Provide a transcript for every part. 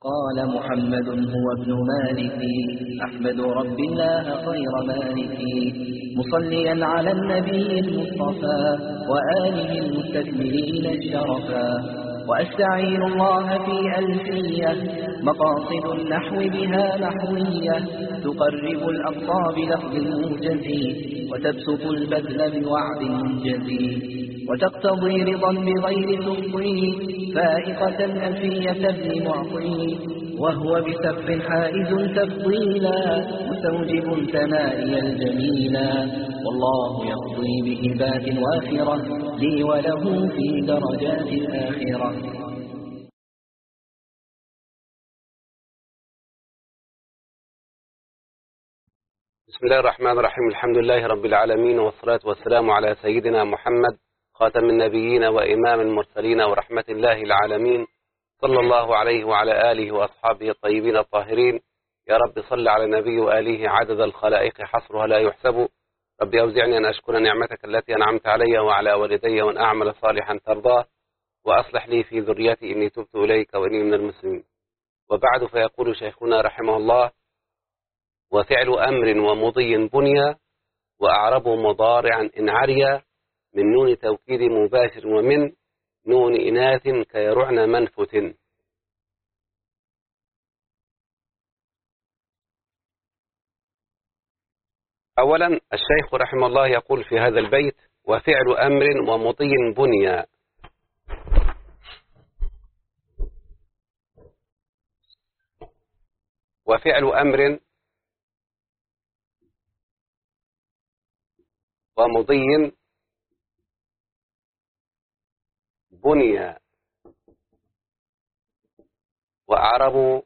قال محمد هو ابن مالك أحمد رب الله خير مالك مصليا على النبي المصطفى وآله المستكملين الشرفا وأستعين الله في ألفية مقاصد النحو بها نحوية تقرب الأقصى بلفظ موجز وتبسط البذل بوعد منجز وتقتضي رضا بغير تفضي فائقة ألفية ابن معطي وهو بسبب حائز تفضيلا مستوجب ثنائي الجميلا والله يقضي بهبات وافرة لي وله في درجات الآخرة. بسم الله الرحمن الرحيم. الحمد لله رب العالمين، والصلاة والسلام على سيدنا محمد خاتم النبيين وإمام المرسلين ورحمة الله العالمين، صلى الله عليه وعلى آله وأصحابه الطيبين الطاهرين. يا رب صل على النبي وآله عدد الخلائق حصرها لا يحسب. رب أوزعني أن أشكر نعمتك التي أنعمت علي وعلى والدي وأن أعمل صالحا ترضاه وأصلح لي في ذريتي إني تبت إليك وإني من المسلمين. وبعد، فيقول شيخنا رحمه الله: وفعل أمر ومضي بني وأعرب مضارعا إن عريا من نون توكيد مباشر ومن نون إناث كيرعن منفت. أولا، الشيخ رحمه الله يقول في هذا البيت: وفعل أمر ومضي بني. وفعل أمر ومضي بني وأعرب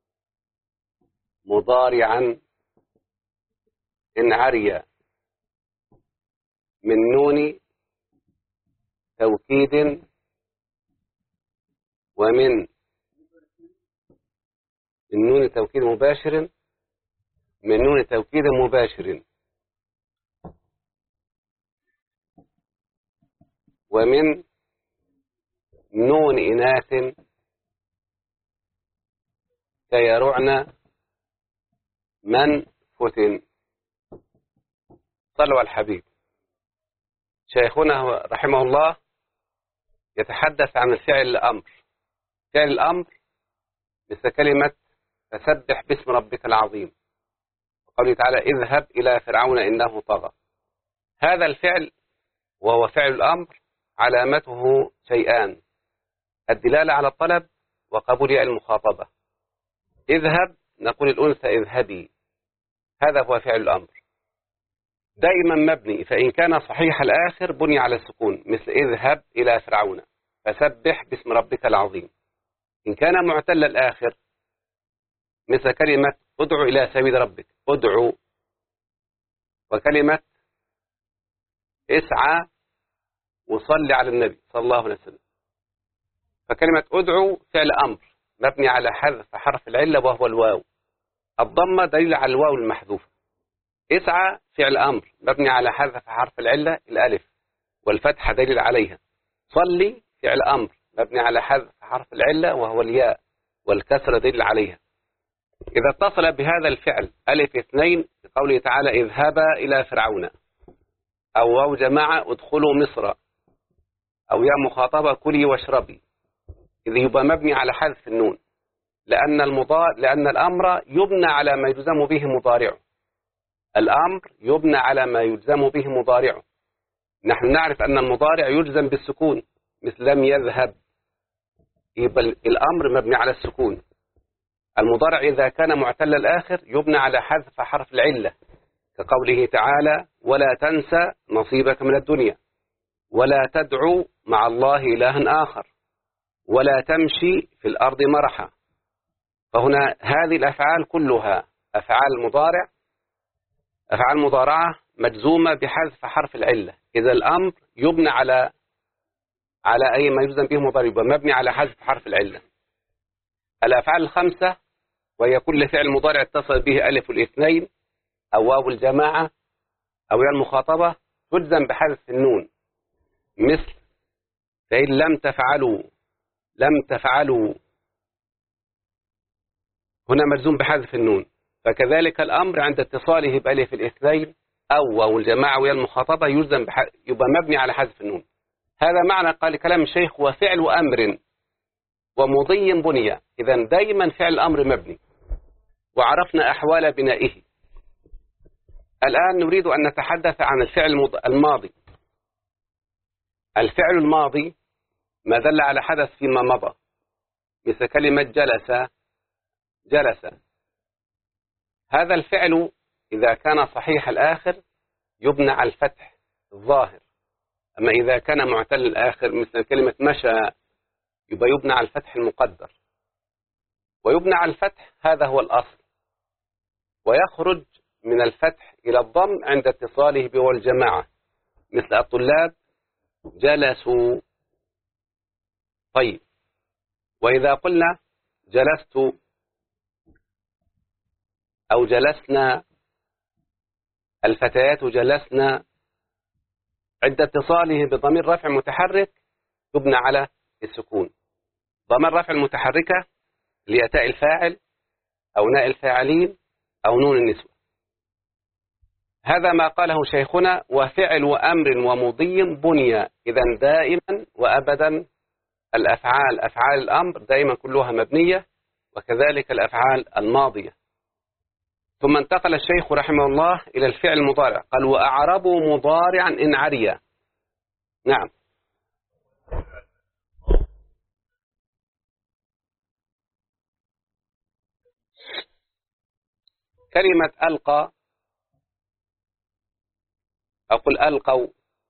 مضارعا إن عري من نون توكيد ومن نون توكيد مباشر من نون توكيد مباشر ومن نون إناث كيرعن منفت. صلوا على الحبيب. شيخنا رحمه الله يتحدث عن الفعل الأمر. فعل الأمر مثل كلمة فسبح باسم ربك العظيم، وقوله تعالى: اذهب إلى فرعون إنه طغى. هذا الفعل وهو فعل الأمر علامته شيئان: الدلالة على الطلب وقبول المخاطبة. اذهب نقول الأنثى اذهبي، هذا هو فعل الأمر، دائما مبني، فإن كان صحيح الآخر بني على السكون، مثل اذهب إلى فرعون، فسبح باسم ربك العظيم. إن كان معتل الآخر مثل كلمة ادعو إلى سبيل ربك، ادعو، وكلمة اسعى وصلي على النبي صلى الله عليه وسلم. فكلمة ادعو فعل أمر مبني على حذف حرف العلة وهو الواو، الضمة دليل على الواو المحذوفة. اسعى فعل أمر مبني على حذف حرف العلة الألف والفتحة دليل عليها. صلي فعل أمر مبني على حذف حرف العلة وهو الياء والكسر دليل عليها. إذا اتصل بهذا الفعل ألف اثنين بقوله تعالى اذهبا إلى فرعون، أو واو جماعة ادخلوا مصر، أو يا مخاطبة كلي واشربي، إذ يبقى مبني على حذف النون، لأن الأمر يبنى على ما يجزم به مضارعه. الأمر يبنى على ما يجزم به مضارعه. نحن نعرف أن المضارع يجزم بالسكون، مثل لم يذهب، يبقى الأمر مبني على السكون. المضارع إذا كان معتل الآخر يبنى على حذف حرف العلة، كقوله تعالى: ولا تنسى نصيبك من الدنيا، ولا تدعو مع الله إلها آخر، ولا تمشي في الأرض مرحا. فهنا هذه الأفعال كلها أفعال مضارع، أفعال مضارعة مجزومة بحذف حرف العلة. إذا الأمر يبنى على أي ما يجزم به مضارع، مبني على حذف حرف العلة. الأفعال الخمسة وهي كل فعل مضارع اتصل به ألف الاثنين أو واو الجماعة أو يا المخاطبة تجزم بحذف النون، مثل فإن لم تفعلوا هنا ملزوم بحذف النون. فكذلك الأمر عند اتصاله بألف الاثنين أو واو الجماعة ويا المخاطبة يلزم يبقى مبني على حذف النون. هذا معنى قال كلام الشيخ وفعل أمر ومضي بني. إذن دائما فعل الأمر مبني، وعرفنا أحوال بنائه. الآن نريد أن نتحدث عن الفعل الماضي. الفعل الماضي ما دل على حدث فيما مضى، مثل كلمة جلس جلس. هذا الفعل إذا كان صحيح الآخر يبنى على الفتح الظاهر، أما إذا كان معتل الآخر مثل كلمة مشى يبقى يبنى على الفتح المقدر، ويبنى على الفتح هذا هو الأصل، ويخرج من الفتح إلى الضم عند اتصاله بواو الجماعة، مثل الطلاب جلسوا. طيب، وإذا قلنا جلست أو جلسنا، الفتيات جلسنا، عند اتصاله بضمير رفع متحرك يبنى على السكون. ضمير رفع المتحركة ليتاء الفاعل أو ناء الفاعلين أو نون النسوة. هذا ما قاله شيخنا وفعل أمر ومضي بني. إذن دائما وأبدا الأفعال أفعال الأمر دائما كلها مبنية، وكذلك الأفعال الماضية. ثم انتقل الشيخ رحمه الله إلى الفعل المضارع، قال وأعربوا مضارعا إن عريا. نعم، كلمة ألقى، أقول ألقوا،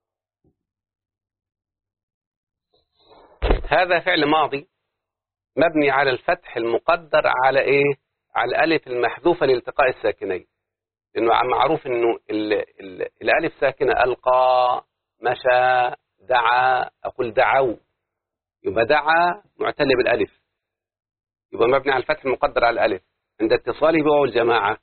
هذا فعل ماضي مبني على الفتح المقدر على إيه؟ على الألف المحذوفة لالتقاء الساكنين، لأنه معروف أنه الألف ساكنة. ألقى، مشى، دعا، أقول دعوا، يبقى دعا معتل بالألف، يبقى مبني على الفتح المقدر على الألف. عند اتصاله بواو الجماعة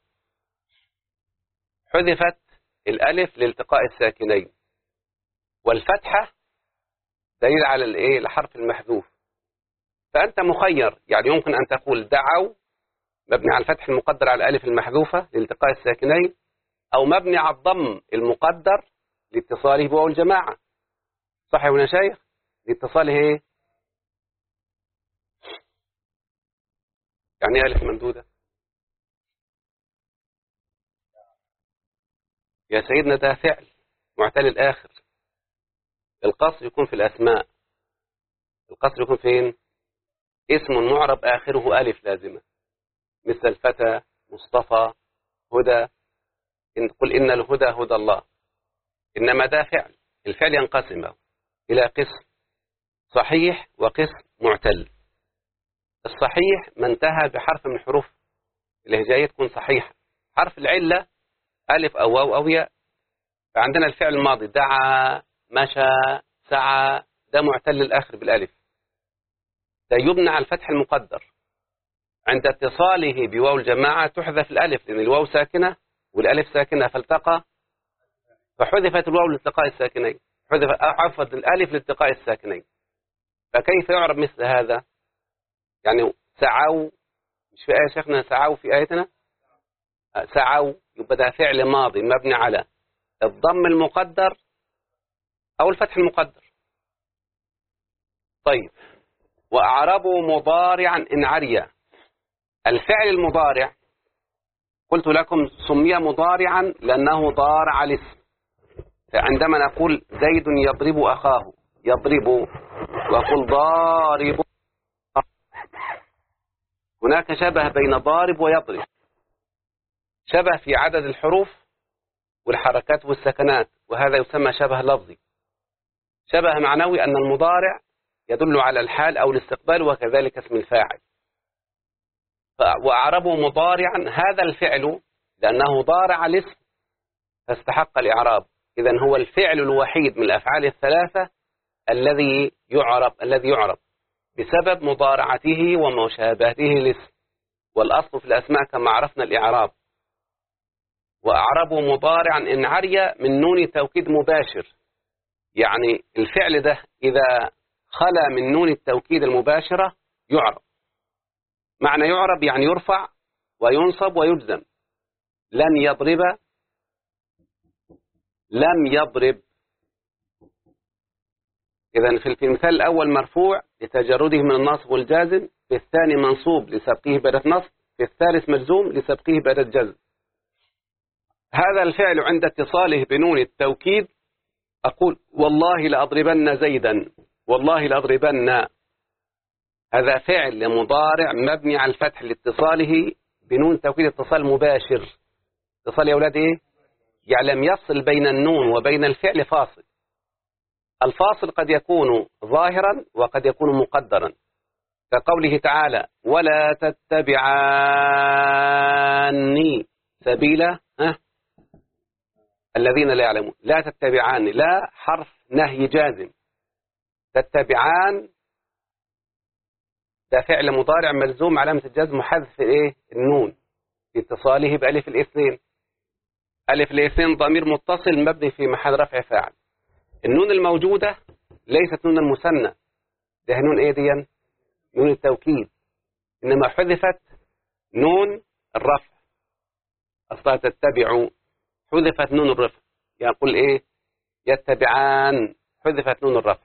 حذفت الألف لالتقاء الساكنين، والفتحة دليل على الإيه؟ الحرف المحذوف. فأنت مخير، يعني يمكن أن تقول دعوا مبني على الفتح المقدر على الألف المحذوفة لالتقاء الساكنين، أو مبني على الضم المقدر لاتصاله بواو الجماعة. صح يا شيخ؟ لاتصاله إيه؟ يعني ألف ممدودة يا سيدنا، ده فعل معتل الآخر. القصر يكون في الأسماء. القصر يكون فين؟ اسم معرب آخره ألف لازمة، مثل الفتى، مصطفى، هدى. إن قل إن الهدى هدى الله. إنما ده فعل. الفعل ينقسم إلى قسم صحيح وقسم معتل. الصحيح ما انتهى بحرف من حروف الهجائية تكون صحيحة، حرف العلة ألف أو واو أو ياء. فعندنا الفعل الماضي دعا، مشى، سعى، ده معتل الآخر بالألف، ده يبنى على الفتح المقدر. عند اتصاله بواو الجماعة تحذف الألف، لأن الواو ساكنة والألف ساكنة فالتقى، فحذفت الواو لالتقاء الساكنين، حذفت الألف لالتقاء الساكنين. فكيف يعرب مثل هذا؟ يعني سعوا، مش في آية شيخنا سعوا في آيتنا؟ سعوا، يبقى ده فعل ماضي مبني على الضم المقدر أو الفتح المقدر. طيب، وأعربوا مضارعا إن عريا. الفعل المضارع قلت لكم سمي مضارعا لأنه ضارع الاسم. فعندما نقول زيد يضرب أخاه، يضرب، وأقول ضارب، هناك شبه بين ضارب ويضرب، شبه في عدد الحروف والحركات والسكنات، وهذا يسمى شبه لفظي. شبه معنوي أن المضارع يدل على الحال أو الاستقبال، وكذلك اسم الفاعل. وأعربوا مضارعا، هذا الفعل لأنه ضارع الاسم فاستحق الإعراب. إذن هو الفعل الوحيد من الأفعال الثلاثة الذي يعرب بسبب مضارعته ومشابهته للاسم، والأصل في الأسماء كما عرفنا الإعراب. وأعربوا مضارعا إن عري من نون توكيد مباشر، يعني الفعل ده إذا خلا من نون التوكيد المباشرة يعرب. معنى يعرب يعني يرفع وينصب ويجزم. لن يضرب، لم يضرب. إذن في المثال الأول مرفوع لتجرده من النصب والجازم، في الثاني منصوب لسبقه بأداة نصب، في الثالث مجزوم لسبقه بأداة جزم. هذا الفعل عند اتصاله بنون التوكيد أقول والله لأضربن زيدا، والله لأضربن. هذا فعل مضارع مبني على الفتح لاتصاله بنون توكيد اتصال مباشر. اتصال يا أولاد إيه؟ يعني لم يصل بين النون وبين الفعل فاصل. الفاصل قد يكون ظاهرا وقد يكون مقدرا، كقوله تعالى ولا تتبعاني سبيل الذين لا يعلمون. لا تتبعان، لا حرف نهي جازم. تتبعان ده فعل مضارع ملزوم علامة الجزم حذف ايه؟ النون اتصاله بألف الاثنين. ألف الاثنين ضمير متصل مبني في محل رفع فاعل. النون الموجودة ليست نون المثنى، ده نون ايه دي؟ نون التوكيد، إنما حذفت نون الرفع. أصلا تتبعوا حذفت نون الرفع، يقول ايه؟ يتبعان حذفت نون الرفع.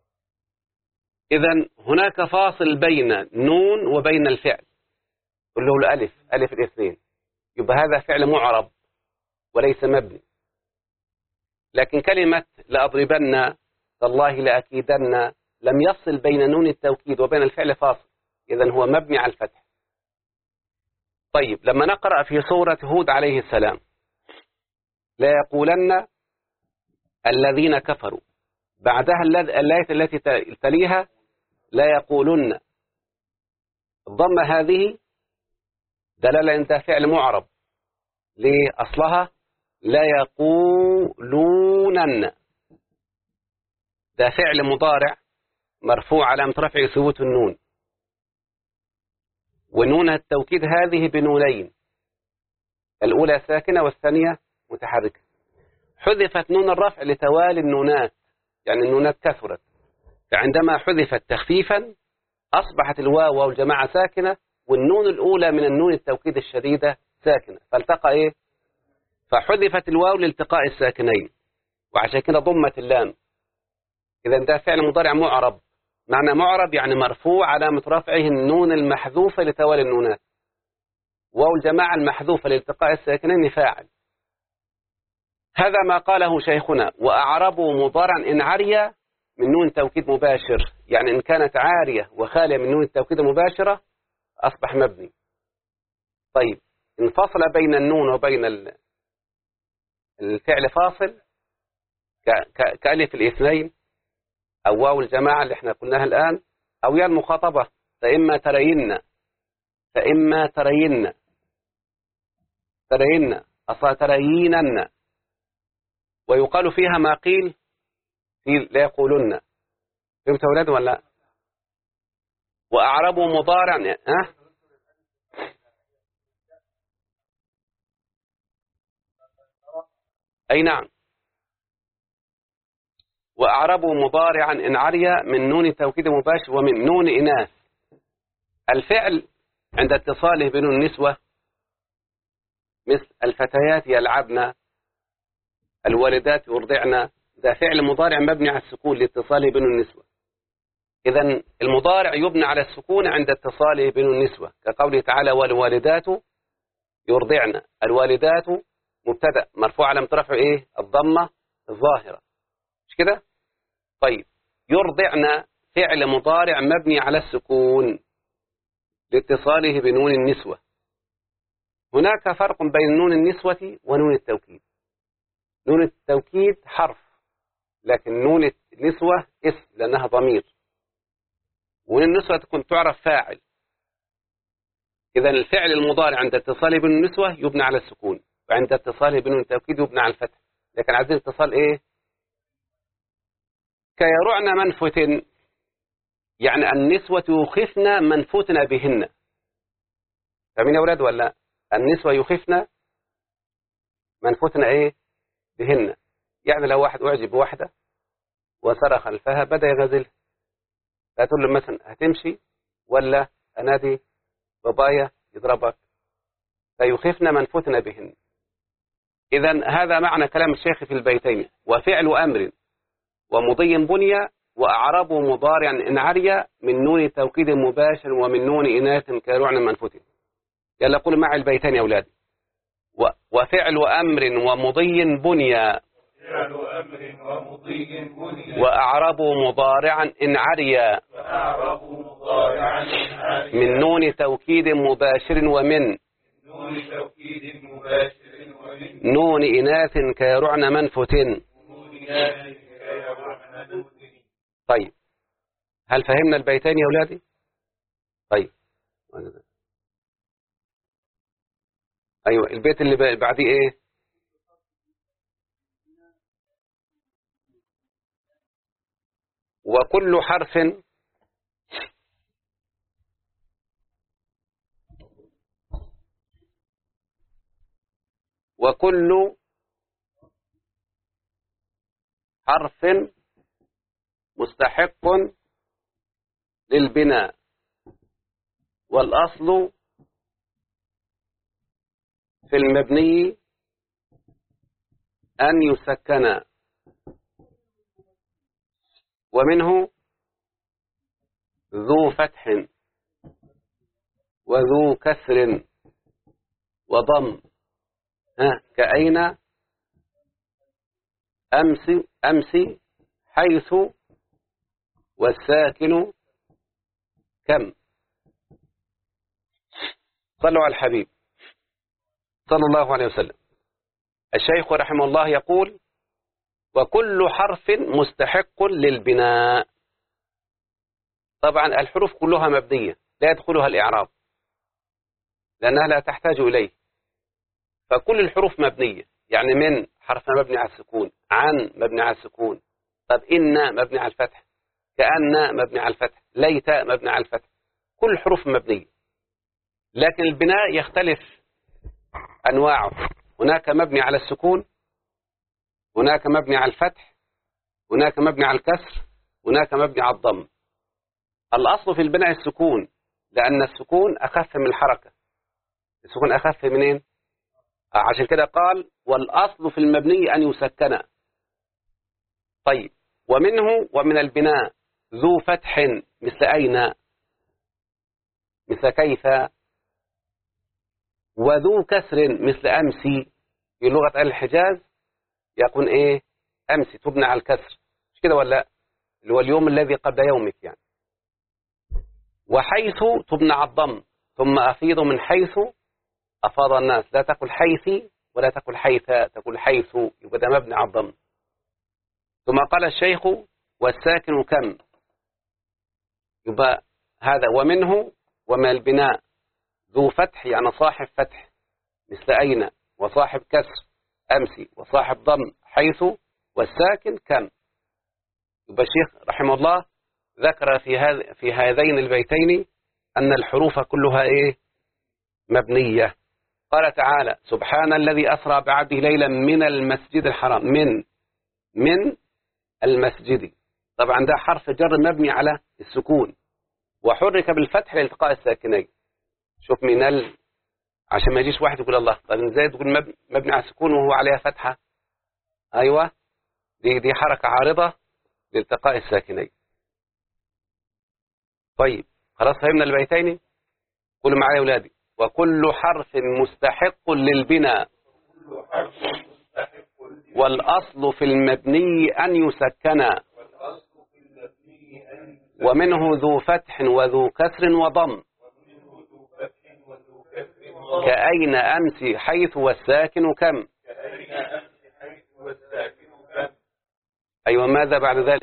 إذن هناك فاصل بين نون وبين الفعل، قل له الألف، ألف الاثنين، يبقى هذا فعل معرب وليس مبني. لكن كلمة لأضربن، تالله لأكيدن، لم يصل بين نون التوكيد وبين الفعل فاصل، إذن هو مبني على الفتح. طيب لما نقرأ في سورة هود عليه السلام لا يقولن الذين كفروا، بعدها الآية التي تليها لا يقولن، الضمة هذه دلالة أنت فعل معرب. ليه؟ أصلها لا يقولونن، ده فعل مضارع مرفوع علامة رفعه ثبوت النون، ونون التوكيد هذه بنونين، الأولى ساكنة والثانية متحركة. حذفت نون الرفع لتوالي النونات، يعني النونات كثرت، فعندما حذفت تخفيفا أصبحت الواو والجماعة ساكنة، والنون الأولى من النون التوكيد الشديدة ساكنة، فالتقى إيه؟ فحذفت الواو لالتقاء الساكنين، وعشان كده ضمت اللام. إذا ده فعل مضارع معرب. معنى معرب يعني مرفوع علامة رفعه النون المحذوفة لتوالي النونات، واو الجماعة المحذوفة لالتقاء الساكنين فاعل. هذا ما قاله شيخنا. وأعربوا مضارعا إن عرية من نون توكيد مباشر، يعني إن كانت عارية وخالية من نون التوكيد المباشرة أصبح مبني. طيب انفصل بين النون وبين الفعل فاصل كألف الاثنين أو واو الجماعة اللي احنا قلناها الآن، أو يا المخاطبة فإما ترين، فإما ترين، ترين أصلا ترينن، ويقال فيها ما قيل في لا يقولن. فهمت أولاد ولا؟ وأعربوا مضارع أي نعم. وأعربوا مضارعا إن عري من نون توكيد مباشر ومن نون إناث. الفعل عند اتصاله بنون النسوة مثل الفتيات يلعبن، الوالدات يرضعن، ده فعل مضارع مبني على السكون لاتصاله بنون النسوة. إذن المضارع يبنى على السكون عند اتصاله بنون النسوة، كقوله تعالى والوالدات يرضعن. الوالدات مبتدأ مرفوع علامة رفعه إيه؟ الضمة الظاهرة، مش كده؟ طيب يرضعن فعل مضارع مبني على السكون لاتصاله بنون النسوة. هناك فرق بين نون النسوة ونون التوكيد. نون التوكيد حرف، لكن نون النسوة اسم لأنها ضمير، ونون النسوة تكون تعرف فاعل. إذن الفعل المضارع عند اتصاله بنون النسوة يبنى على السكون، وعند اتصاله بنون التوكيد يبنى على الفتح. لكن عايزين اتصال إيه؟ كيرعن منفوت، يعني النسوة يخفن منفوتنا بهن. فمين يا أولاد ولا؟ النسوة يخفن منفوتنا إيه؟ بهن. يعني لو واحد أعجب بواحدة وسرى خلفها بدأ يغزل، فتقول له مثلا هتمشي ولا أنادي بابايا يضربك؟ فيخفن من فتن بهن. إذن هذا معنى كلام الشيخ في البيتين. وفعل أمر ومضي بني وأعرب مضارع إن عري من نون توكيد مباشر ومن نون إناث كيرعن من فتن. يلا قول مع البيتين يا أولادي. وفعل أمر ومضي بني وأعرب مضارعا إن عري من نون توكيد مباشر ومن نون إناث كيرعن من فتن. طيب هل فهمنا البيتين يا أولادي؟ طيب أيوة البيت اللي بعديه إيه؟ وكل حرف وكل حرف مستحق للبناء والأصل في المبني أن يسكن ومنه ذو فتح وذو كسر وضم كأين أمس حيث والساكن كم. صلوا على الحبيب صلى الله عليه وسلم. الشيخ رحمه الله يقول وكل حرف مستحق للبناء. طبعا الحروف كلها مبنية لا يدخلها الإعراب لأنها لا تحتاج إليه، فكل الحروف مبنية. يعني من حرف مبني على السكون، عن مبني على السكون، طب إن مبني على الفتح، كأن مبني على الفتح، ليت مبني على الفتح، كل الحروف مبنية. لكن البناء يختلف أنواعه، هناك مبني على السكون، هناك مبني على الفتح، هناك مبني على الكسر، هناك مبني على الضم. الأصل في البناء السكون لأن السكون أخف من الحركة. السكون أخف منين؟ عشان كده قال والأصل في المبني أن يسكن. طيب ومنه ومن البناء ذو فتح مثل أين مثل كيف، وذو كسر مثل أمسي. في لغة أهل الحجاز يكون إيه؟ أمسي تبنى على الكسر، مش كده ولا؟ اللي هو اليوم الذي قبل يومك يعني. وحيث تبنى على الضم، ثم أفيض من حيث أفاض الناس. لا تقل حيثي ولا تقل حيث، تقول حيث، يبقى ده مبني على الضم. ثم قال الشيخ والساكن كم، يبقى هذا ومنه ومن البناء ذو فتح يعني صاحب فتح مثل أين، وصاحب كسر أمسي، وصاحب ضم حيث، والساكن كم. يبقى الشيخ رحمه الله ذكر في هذين البيتين أن الحروف كلها إيه؟ مبنية. قال تعالى سبحان الذي أسرى بعبده ليلا من المسجد الحرام، من المسجد. طبعا ده حرف جر مبني على السكون وحرك بالفتح لالتقاء الساكنين. شوف عشان ما يجيش واحد يقول الله طب ازاي تقول مبني على السكون وهو عليها فتحة. ايوه دي حركة عارضة لالتقاء الساكنين. طيب خلاص فهمنا البيتين. قولوا معايا يا اولادي وكل حرف مستحق للبناء والأصل في المبني أن يسكن ومنه ذو فتح وذو كسر وضم كأين أمسي حيث والساكن كم. أيوة ماذا بعد ذلك؟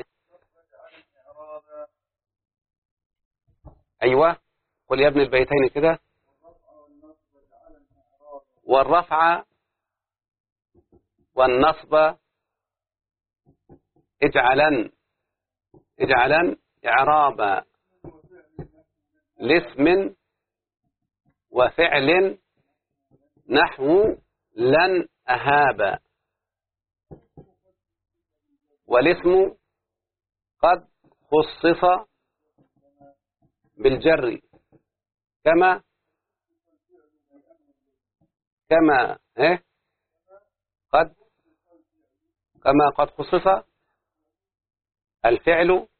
أيوة قل يا ابن البيتين كده. والرفع والنصب اجعلن إعرابا لاسم وفعل نحو لن أهاب، والاسم قد خصص بالجر كما كما قد خصص الفعل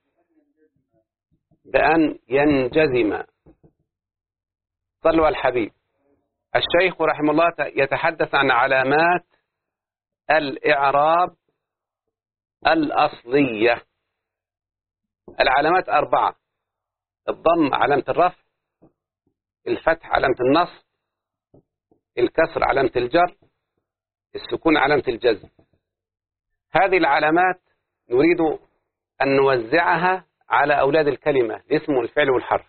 بأن ينجزم. صلوا على الحبيب. الشيخ رحمه الله يتحدث عن علامات الإعراب الأصلية. العلامات 4: الضم علامة الرفع، الفتح علامة النصب، الكسر علامة الجر، السكون علامة الجزم. هذه العلامات نريد أن نوزعها على أولاد الكلمة، الاسم والفعل والحرف.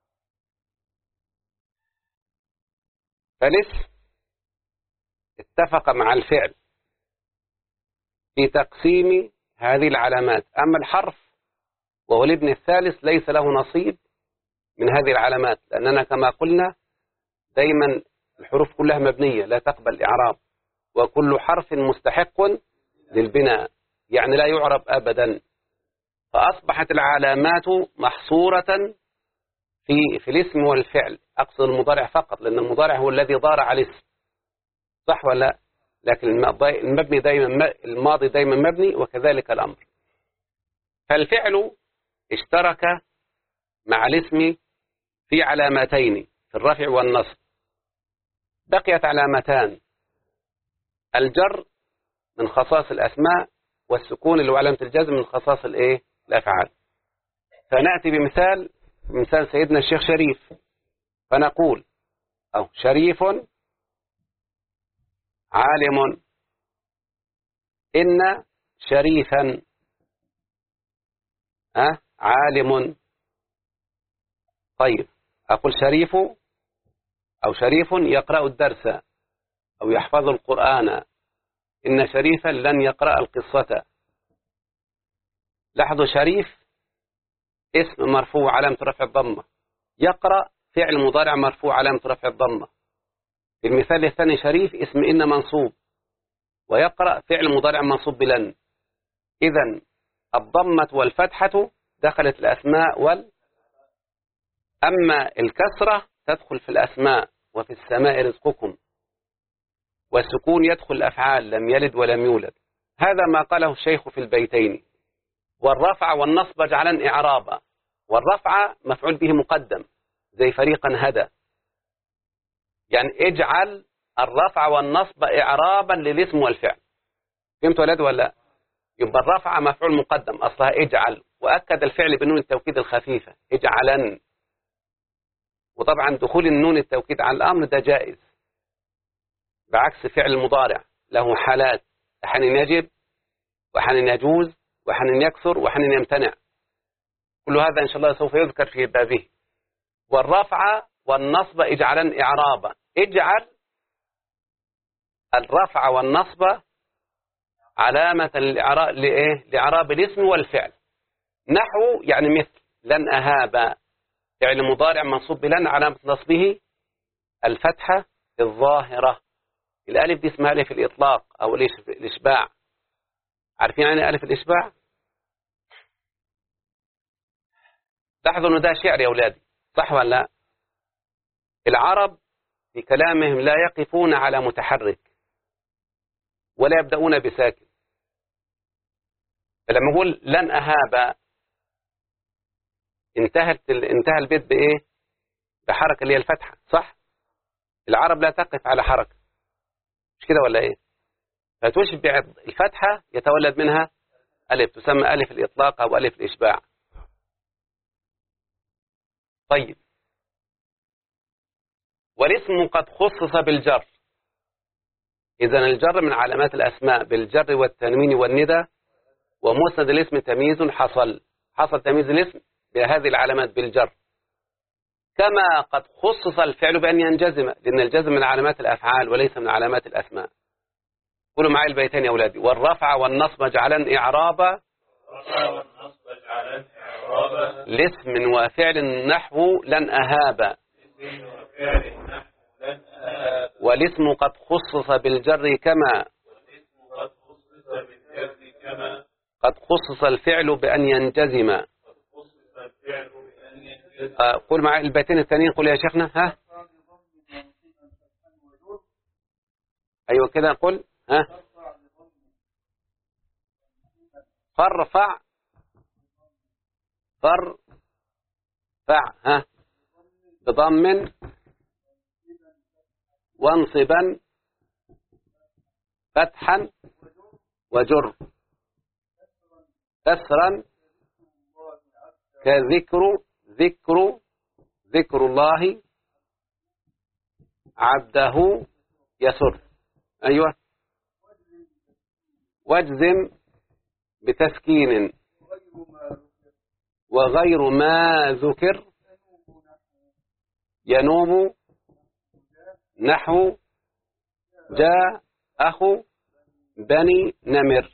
فالاسم اتفق مع الفعل في تقسيم هذه العلامات، أما الحرف وهو الابن الثالث ليس له نصيب من هذه العلامات، لأننا كما قلنا دايما الحروف كلها مبنية لا تقبل إعراب، وكل حرف مستحق للبناء، يعني لا يعرب أبدا. فأصبحت العلامات محصورة في الاسم والفعل. أقصد المضارع فقط، لأن المضارع هو الذي ضار على الاسم، صح ولا لا؟ لكن المبني دائما، الماضي دائما مبني، وكذلك الأمر. فالفعل اشترك مع الاسم في علامتين، في الرفع والنصب. بقيت علامتان: الجر من خصائص الأسماء، والسكون اللي هو علامة الجزم من خصائص الأفعال. فنأتي بمثال سيدنا الشيخ شريف، فنقول شريف عالم، إن شريفا عالم. طيب، أقول شريف يقرأ الدرس أو يحفظ القرآن، إن شريفا لن يقرأ القصة. لاحظوا، شريف اسم مرفوع علامة رفع الضمة، يقرأ فعل مضارع مرفوع علامة رفع الضمة. في المثال الثاني شريف اسم إن منصوب، ويقرأ فعل مضارع منصوب بلن. إذن الضمة والفتحة دخلت الأسماء أما الكسرة تدخل في الأسماء، وفي السماء رزقكم، والسكون يدخل الأفعال، لم يلد ولم يولد. هذا ما قاله الشيخ في البيتين. والرفع والنصب جعلن إعرابا، والرفع مفعول به مقدم زي فريقا هدى، يعني اجعل الرفع والنصب إعرابا للاسم والفعل. فهمت ولد ولا؟ يبقى الرفع مفعول مقدم أصلها اجعل، وأكد الفعل بنون التوكيد الخفيفة اجعلن. وطبعا دخول النون التوكيد على الأمر ده جائز، بعكس فعل المضارع له حالات: أحيانا يجب، وأحيانا يجوز، وأحيانا يكثر، وأحيانا يمتنع. كل هذا إن شاء الله سوف يذكر في بابه. والرفع والنصب اجعلن إعرابا، اجعل الرفع والنصب علامة لإعراب الاسم والفعل. نحو يعني مثل لن أهاب، فعل مضارع منصوب بلن، علامة نصبه الفتحة الظاهرة. الألف دي اسمها ألف الإطلاق أو الإشباع. عارفين يعني ألف الإشباع؟ لاحظوا أنه ده شعر يا أولادي، صح ولا لا؟ العرب في كلامهم لا يقفون على متحرك ولا يبدأون بساكن. فلما أقول لن أهاب انتهى البيت بإيه؟ بحركة اللي هي الفتحة، صح؟ العرب لا تقف على حركة، مش كده ولا إيه؟ فتشبع الفتحة يتولد منها ألف، تسمى ألف الإطلاق أو ألف الإشباع. طيب، والاسم قد خصص بالجر. إذن الجر من علامات الأسماء بالجر والتنوين والندى، ومسند الاسم تمييز حصل تمييز الاسم بهذه العلامات بالجر. كما قد خصص الفعل بأن ينجزم، لأن الجزم من علامات الأفعال وليس من علامات الأسماء. قولوا معي البيتين يا أولادي: والرفع والنصب جعلن إعرابا لاسم وفعل نحو لن أهاب. والاسم قد خصص بالجر كما قد خصص الفعل بأن ينجزم. قول معي البيتين الثانيين، قول يا شيخنا. أيوة كده قل. ها فارفع ها بضم وانصبا فتحا وجر كسرا ذكر الله عبده يسر. أيوة واجزم بتسكين وغير ما ذكر ينوب نحو جاء أخو بني نمر.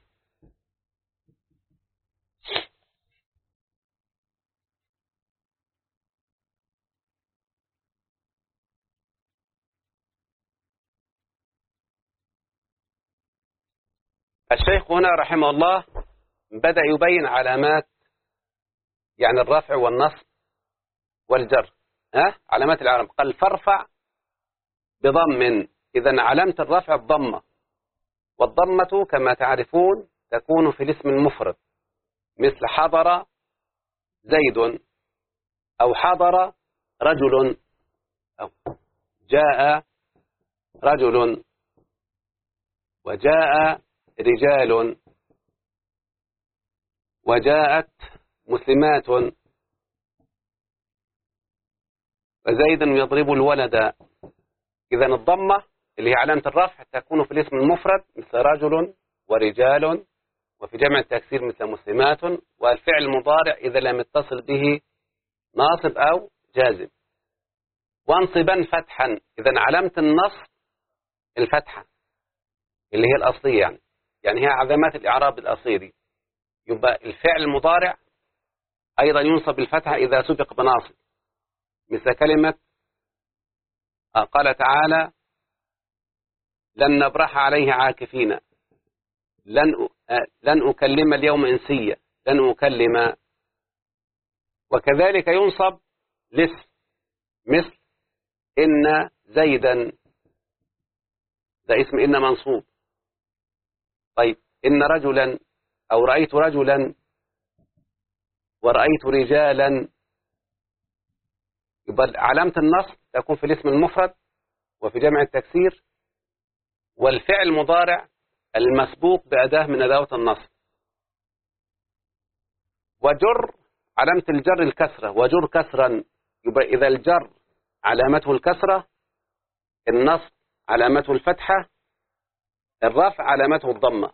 الشيخ هنا رحمه الله بدأ يبين علامات يعني الرفع والنصب والجر. علامات الإعراب قال فارفع بضم. إذن علامة الرفع الضمة، والضمة كما تعرفون تكون في الاسم المفرد مثل حضر زيد أو حضر رجل أو جاء رجل وجاء رجال وجاءت مسلمات وزيد يضرب الولد. إذن الضمة اللي هي علامة الرفع تكون في الاسم المفرد مثل رجل ورجال، وفي جمع التكسير مثل مسلمات، والفعل المضارع إذا لم يتصل به ناصب أو جازم. وانصبا فتحا. إذن علامة النصب الفتحة اللي هي الأصلية يعني هي علامات الإعراب الأصيلي. يبقى الفعل المضارع أيضا ينصب الفتحة إذا سبق بناصب مثل كلمة قال تعالى لن نبرح عليه عاكفين، لن أكلم اليوم إنسيا، لن أكلم. وكذلك ينصب الاسم مثل إن زيدا، ده اسم إن منصوب. طيب إن رجلا أو رأيت رجلا ورأيت رجالا. يبقى علامة النصب تكون في الاسم المفرد وفي جمع التكسير، والفعل المضارع المسبوق بأداة من أدوات النصب. وجر علامة الجر الكسرة، وجر كسرا. يبقى إذا الجر علامته الكسرة، النصب علامته الفتحة، الرفع علامته الضمة.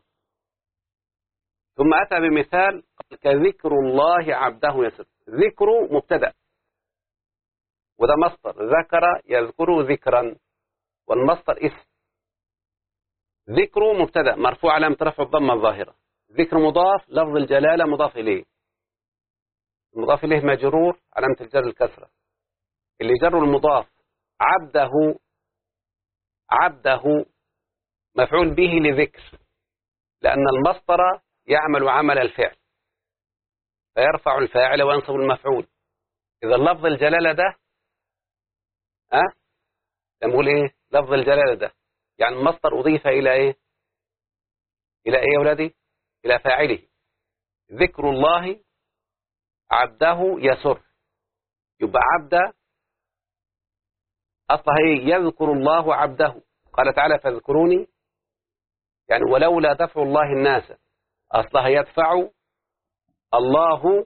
ثم أتى بمثال كذكر الله عبده يسر. ذكر مبتدأ وده مصدر، ذكر يذكر ذكرا، والمصدر اسم. ذكر مبتدأ مرفوع علامة رفع الضمة الظاهرة. ذكر مضاف، لفظ الجلالة مضاف إليه، المضاف إليه مجرور علامة الجر الكسرة. اللي جر المضاف عبده مفعول به لذكر، لأن المصدر يعمل عمل الفعل فيرفع الفاعل وينصب المفعول. إذا لفظ الجلالة ده نقول إيه؟ لفظ الجلالة ده يعني المصدر أضيف إلى إيه؟ إلى إيه يا ولادي؟ إلى فاعله. ذكر الله عبده يسر. يبقى عبد أصلها إيه؟ يذكر الله عبده. قال تعالى فاذكروني، يعني ولولا دفع الله الناس، أصلها يدفع الله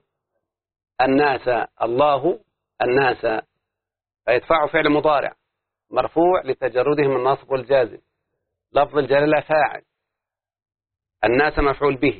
الناس فيدفع فعل مضارع مرفوع لتجرده من النصب والجازم. لفظ الجلالة فاعل، الناس مفعول به.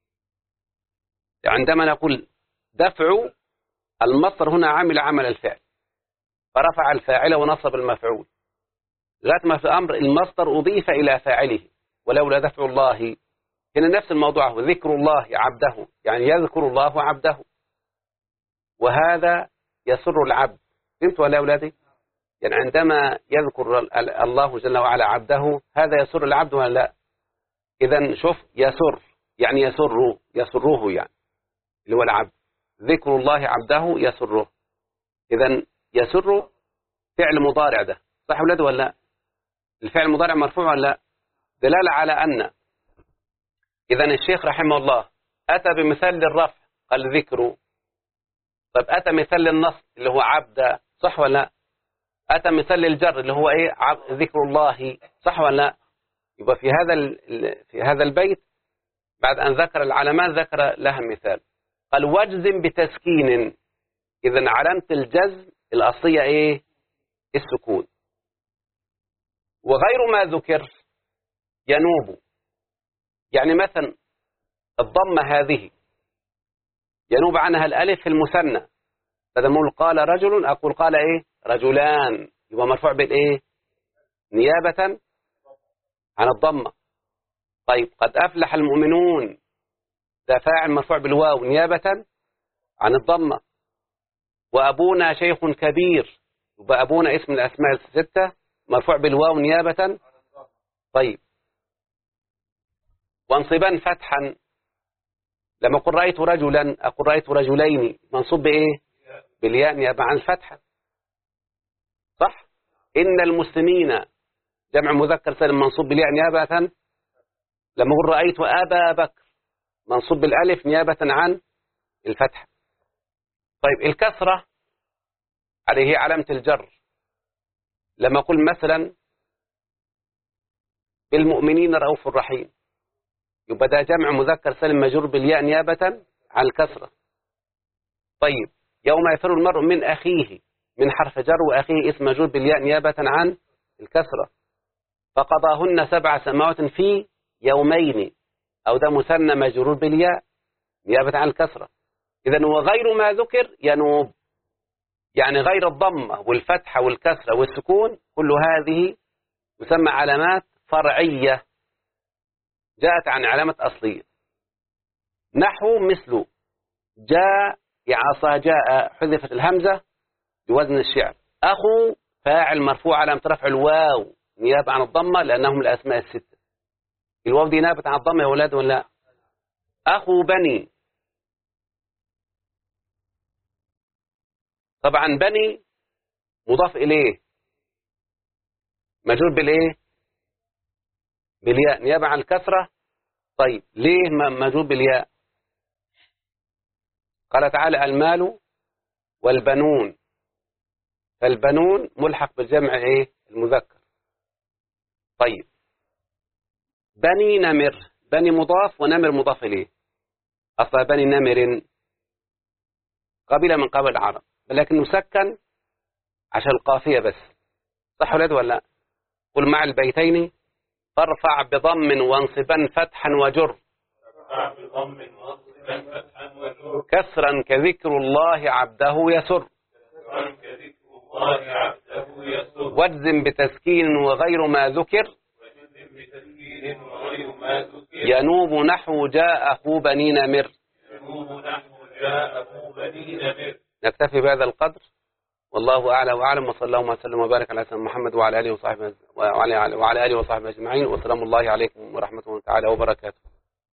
عندما نقول دفع، المصدر هنا عمل الفعل فرفع الفاعل ونصب المفعول. لغاية ما في أمر المصدر أضيف إلى فاعله، ولولا دفع الله. هنا نفس الموضوع، هو ذكر الله عبده، يعني يذكر الله عبده، وهذا يسر العبد. فهمت ولا أولادي؟ يعني عندما يذكر الله جل وعلا عبده هذا يسر العبد ولا لا؟ إذن شوف، يسر يعني يسره يعني اللي هو العبد. ذكر الله عبده يسره. إذن يسر فعل مضارع، ده صح أولاد ولا لا؟ الفعل المضارع مرفوع ولا لا؟ دلالة على أن إذن الشيخ رحمه الله أتى بمثال للرفع قال ذكره. طيب أتى مثال للنصب اللي هو عبد، صح ولا لا؟ أتى مثال للجر اللي هو إيه؟ ذكر الله، صح ولا لا؟ يبقى في هذا البيت بعد أن ذكر العلامات ذكر لها مثال. قال واجزم بتسكين. إذن علامة الجزم الأصلية إيه؟ السكون. وغير ما ذكر ينوب. يعني مثلا الضمة هذه ينوب عنها الألف في المثنى، بدل ما أقول قال رجل أقول قال إيه؟ رجلان، يبقى مرفوع بالإيه؟ نيابة عن الضمة. طيب قد أفلح المؤمنون، ده فاعل مرفوع بالواو نيابة عن الضمة. وأبونا شيخ كبير، يبقى أبونا اسم الأسماء الستة مرفوع بالواو نيابة. طيب وانصبا فتحا، لما أقول رأيت رجلا أقول رأيت رجلين، منصوب بإيه؟ بالياء نيابة عن الفتحة، صح؟ إن المسلمين جمع مذكر سالم منصوب بالياء نيابة. لما أقول رأيت أبا بكر منصوب بالألف نيابة عن الفتحة. طيب الكسرة عليه علامة الجر. لما أقول مثلا بالمؤمنين رؤوف رحيم، يبقى ده جمع مذكر سالم مجرور بالياء نيابة عن الكسرة. طيب يوم يفر المرء من أخيه، من حرف جر وأخيه اسم مجرور بالياء نيابة عن الكسرة. فقضاهن 7 سماوات في يومين، أو ده مثنى مجرور بالياء نيابة عن الكسرة. إذن وغير ما ذكر ينوب، يعني غير الضمة والفتحة والكسرة والسكون كل هذه تسمى علامات فرعية جاءت عن علامة أصلية. نحو مثل جاء عصا جاء حذفت الهمزة بوزن الشعر. أخو فاعل مرفوع علامة رفع الواو نيابة عن الضمة لأنهم الأسماء الستة. الواو دي نابت عن الضمة يا أولاد ولا لا؟ أخو بني، طبعا بني مضاف إليه مجرور بالإيه؟ بالياء نيابة عن الكسرة. طيب ليه مجرور بالياء؟ قال تعالى المال والبنون، فالبنون ملحق بالجمع إيه؟ المذكر. طيب بني نمر، بني مضاف ونمر مضاف إليه، أصلا بني نمر قبيلة من قبائل العرب، لكنه سكن عشان القافية بس، صح ولا لا؟ قل مع البيتين فارفع بضم وانصبا فتحا وجر، كسرا كذكر الله عبده يسر، واجزم بتسكين وغير ما ذكر ينوب نحو جاء أخو بني نمر. نكتفي بهذا القدر، والله أعلى وأعلم، وصلى الله وسلم وبارك على سيدنا محمد وعلى آله وصحبه أجمعين، والسلام الله عليكم ورحمة الله تعالى وبركاته.